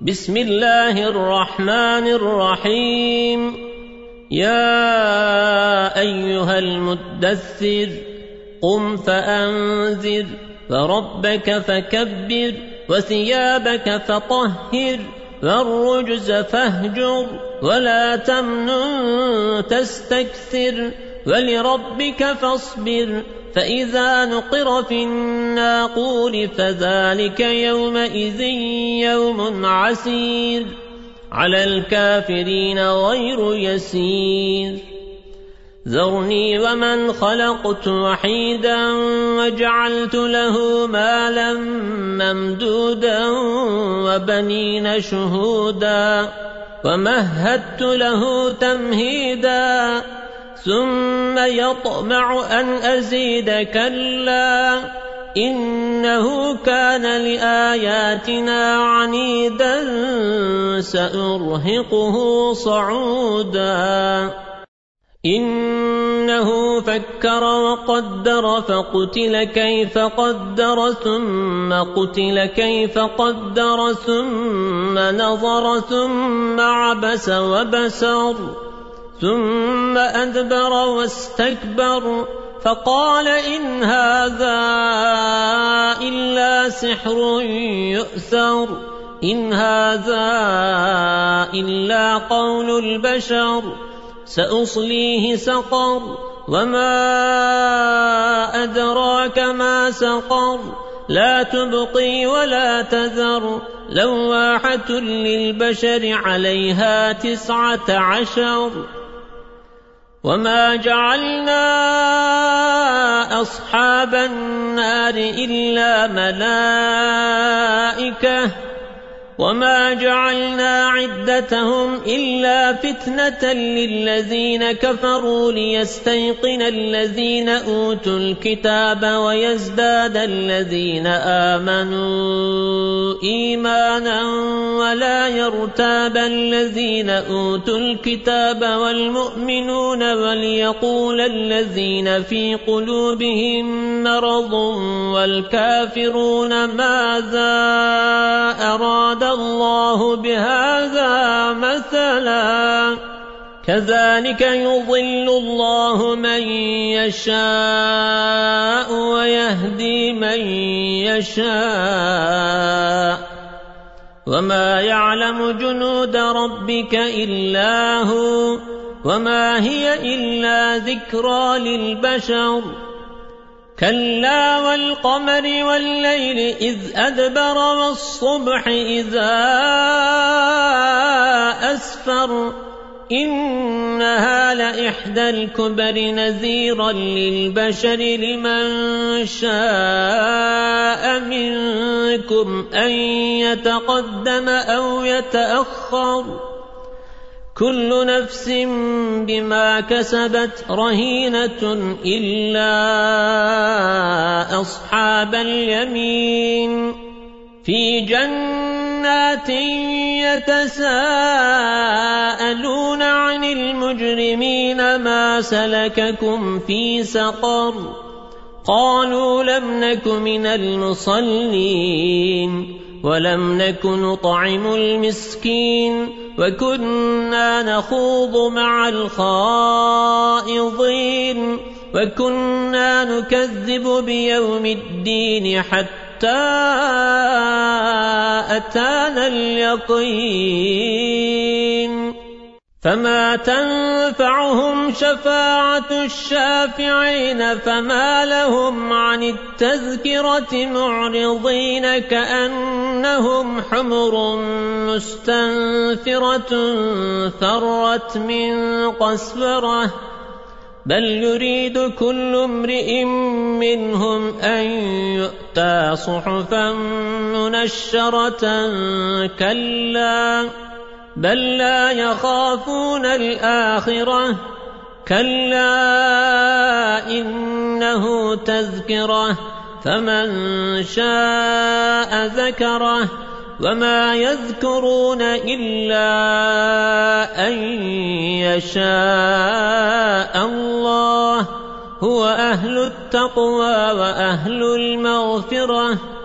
بسم الله الرحمن الرحيم يا أيها المدثر قم فأنذر وربك فكبر وثيابك فطهر والرجز فاهجر ولا تمنن تستكثر ولربك فاصبر فإذا نقر في الناقور فذلك يومئذ يوم عسير على الكافرين غير يسير ذرني ومن خلقت وحيدا وجعلت له مالا ممدودا وبنين شهودا ومهدت له تمهيدا ثم يطمع أن أزيد كلا إنه كان لآياتنا عنيدا سأرهقه صعودا إنه فكر وقدر فقتل كيف قدر ثم قتل كيف قدر ثم نظر ثم عبس وبسر ثم أدبر واستكبر فقال إن هذا إلا سحر يؤثر إن هذا إلا قول البشر سأصليه سقر وما أدراك ما سقر لا تبقي ولا تذر لواحة للبشر عليها 19 وما جعلنا أصحاب النار إلا ملائكة وما جعلنا عدتهم إلا فتنة للذين كفروا ليستيقن الذين أوتوا الكتاب ويزداد الذين آمنوا إيمانا ولا يرتاب الذين أوتوا الكتاب والمؤمنون وليقول الذين في قلوبهم مرض والكافرون ماذا أراد الله بهذا مثلا كذلك يضل الله من يشاء ويهدي من يشاء وما يعلم جنود ربك إلا هو وما هي إلا ذكرى للبشر كلا والقمر والليل إذ أدبر والصبح إذا أسفر إنها لإحدى الكبر نذيرا للبشر لمن شاء منكم أن يتقدم أو يتأخر كل نفس بما كسبت رهينة إلا أصحاب اليمين في جنات يتساءلون عن المجرمين ما سلككم في سقر قالوا لم نك من المصلين ولم نك نطعم المسكين وكنا نخوض مع الخائضين وكنا نكذب بيوم الدين حتى أتانا اليقين فما تنفعهم شفاعة الشافعين فما لهم عن التذكرة معرضين كأنهم حمر مستنفرة فرت من قسورة بل يريد كل امرئ منهم أن يؤتى صحفا منشرة كلا بل لا يخافون الآخرة كلا إنه تذكرة فمن شاء ذكره وما يذكرون إلا أن يشاء الله هو أهل التقوى وأهل المغفرة